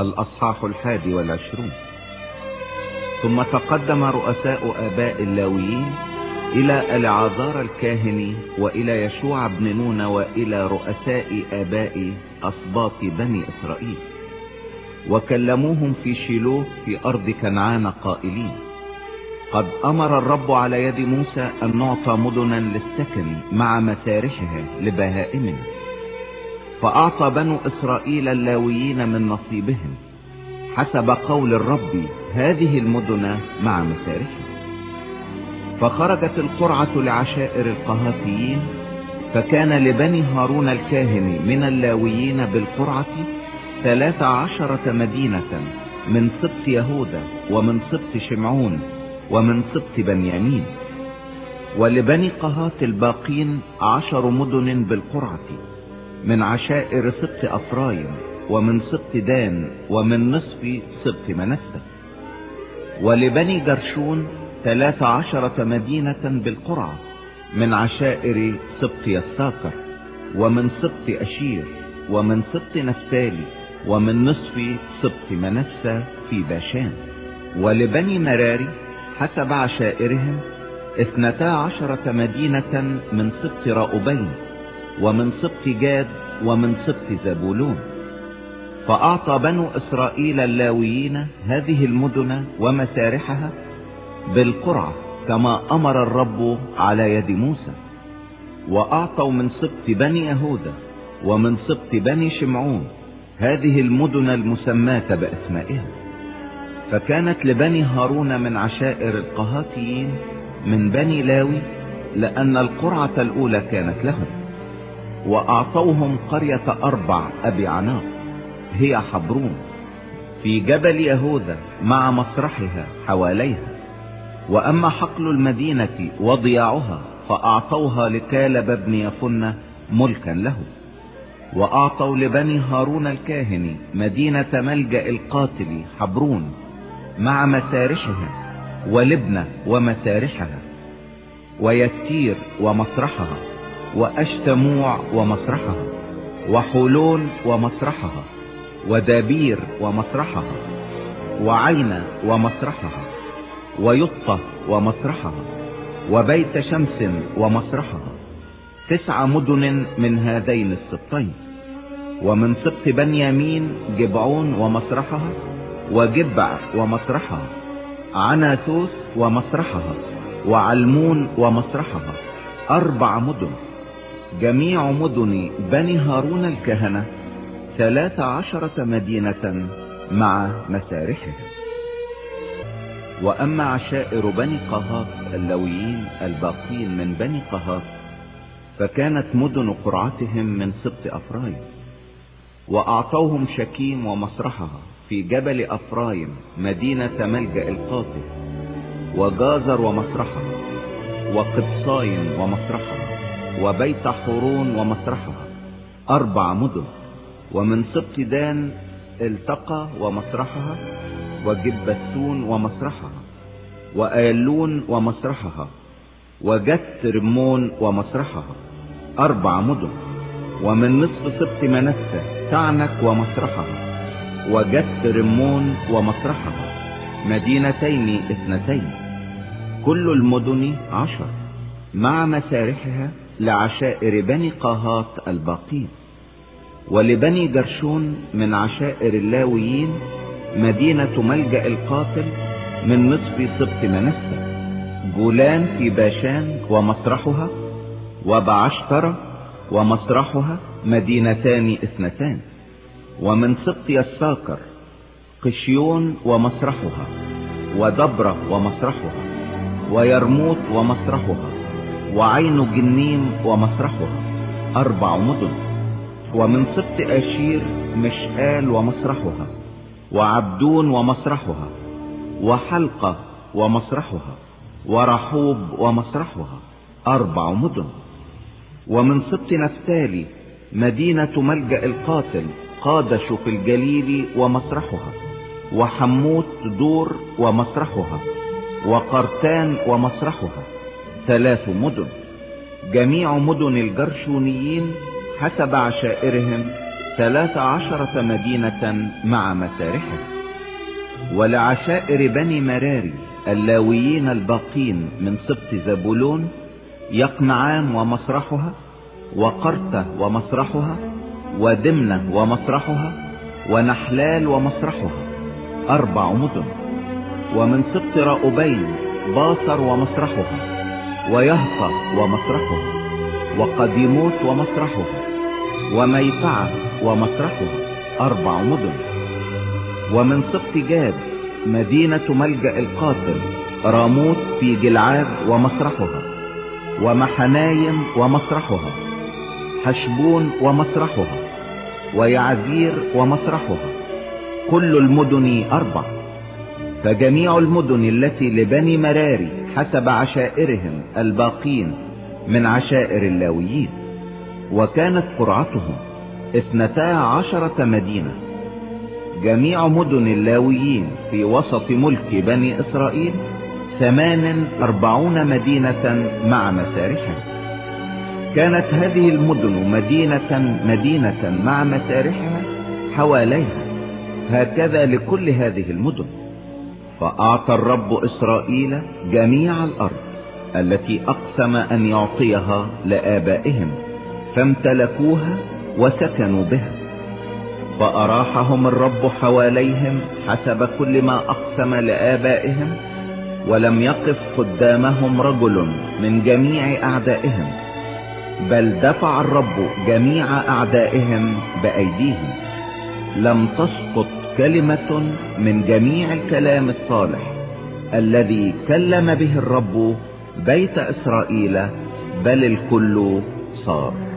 الأصحاح 21. ثم تقدم رؤساء آباء اللاويين إلى العازار الكاهن وإلى يشوع بن نون وإلى رؤساء آباء أسباط بني إسرائيل، وكلموهم في شيلوه في أرض كنعان قائلين: قد أمر الرب على يد موسى أن نعطى مدنا للسكن مع مسارحها لبهائم، فأعطى بنو إسرائيل اللاويين من نصيبهم حسب قول الرب هذه المدن مع مسارحها. فخرجت القرعة لعشائر القهاتيين، فكان لبني هارون الكاهن من اللاويين بالقرعة 13 مدينة من سبط يهوذا ومن سبط شمعون ومن سبط بنيامين، ولبني قهات الباقين 10 مدن بالقرعة من عشائر سبط أفرايم ومن سبط دان ومن نصف سبط منسى، ولبني جرشون 13 مدينة بالقرعة من عشائر سبط يساكر ومن سبط أشير ومن سبط نفتالي ومن نصف سبط منسى في باشان، ولبني مراري حسب عشائرهم 12 مدينة من سبط راؤبين ومن سبط جاد ومن سبط زبولون. فأعطى بنو إسرائيل اللاويين هذه المدن ومسارحها بالقرعة كما أمر الرب على يد موسى. وأعطوا من سبط بني يهوذا ومن سبط بني شمعون هذه المدن المسماة بأسمائها. فكانت لبني هارون من عشائر القهاتيين من بني لاوي، لأن القرعة الأولى كانت لهم. وأعطوهم قرية 4 أبي عناق هي حبرون في جبل يهوذا مع مسرحها حواليها. وأما حقل المدينة وضياعها فأعطوها لكالب بن يفنة ملكا له. وأعطوا لبني هارون الكاهن مدينة ملجأ القاتل حبرون مع مسارحها، ولبنة ومسارحها، ويتير ومسرحها، وأشتموع ومسرحها، وحولون ومسرحها، ودابير ومسرحها، وعين ومسرحها، ويطة ومسرحها، وبيت شمس ومسرحها، 9 مدن من هذين السبطين. ومن سبط بنيامين جبعون ومسرحها، وجبع ومسرحها، عناثوس ومسرحها، وعلمون ومسرحها، 4 مدن. جميع مدن بني هارون الكهنة 13 مدينة مع مسارحها. وأما عشائر بني قهات اللاويين الباقين من بني قهات فكانت مدن قرعتهم من سبط أفرايم. وأعطوهم شكيم ومسرحها في جبل أفرايم مدينة ملجأ القاتل، وجازر ومسرحها، وقبصايم ومسرحها، وبيت حورون ومسرحها، 4 مدن. ومن سبط دان التقى ومسرحها، وجبسون ومسرحها، وآيلون ومسرحها، وجت رمون ومسرحها، 4 مدن. ومن نصف سبط منسى تعنك ومسرحها، وجت رمون ومسرحها، 2 كل المدن 10 مع مسارحها لعشائر بني قهات الباقين. ولبني جرشون من عشائر اللاويين مدينة ملجأ القاتل من نصف سبط منسى، جولان في باشان ومسرحها، وبعشترة ومسرحها، 2 ومن سبط يساكر قشيون ومسرحها، ودبرة ومسرحها، ويرموت ومسرحها، وعين جنيم ومسرحها، 4 مدن. ومن سبط أشير مشآل ومسرحها، وعبدون ومسرحها، وحلقة ومسرحها، ورحوب ومسرحها، 4 مدن. ومن سبط نفتالي مدينة ملجأ القاتل قادش في الجليل ومسرحها، وحموت دور ومسرحها، وقرتان ومسرحها، 3 مدن. جميع مدن الجرشونيين حسب عشائرهم 13 مدينة مع مسارحها. ولعشائر بني مراري اللاويين الباقين من سبط زبولون يقنعان ومسرحها، وقرته ومسرحها، ودمنة ومسرحها، ونحلال ومسرحها، 4 مدن. ومن سبط رأوبين باصر ومسرحها، ويهطى ومسرحها، وقديموت ومسرحها، وميفعة ومسرحها، 4 مدن. ومن سبط جاد مدينة ملجأ القاتل راموت في جلعاد ومسرحها، ومحنايم ومسرحها، حشبون ومسرحها، ويعزير ومسرحها، كل المدن 4. فجميع المدن التي لبني مراري حسب عشائرهم الباقين من عشائر اللاويين. وكانت قرعتهم 12 مدينة. جميع مدن اللاويين في وسط ملك بني إسرائيل 48 مدينة مع مسارحها. كانت هذه المدن مدينة مع مسارحها حواليها، هكذا لكل هذه المدن. فأعطى الرب إسرائيل جميع الأرض التي أقسم أن يعطيها لآبائهم، فامتلكوها وسكنوا بها. فأراحهم الرب حواليهم حسب كل ما أقسم لآبائهم، ولم يقف قدامهم رجل من جميع أعدائهم، بل دفع الرب جميع أعدائهم بأيديهم. لم تسقط كلمة من جميع الكلام الصالح الذي كلم به الرب بيت إسرائيل، بل الكل صار.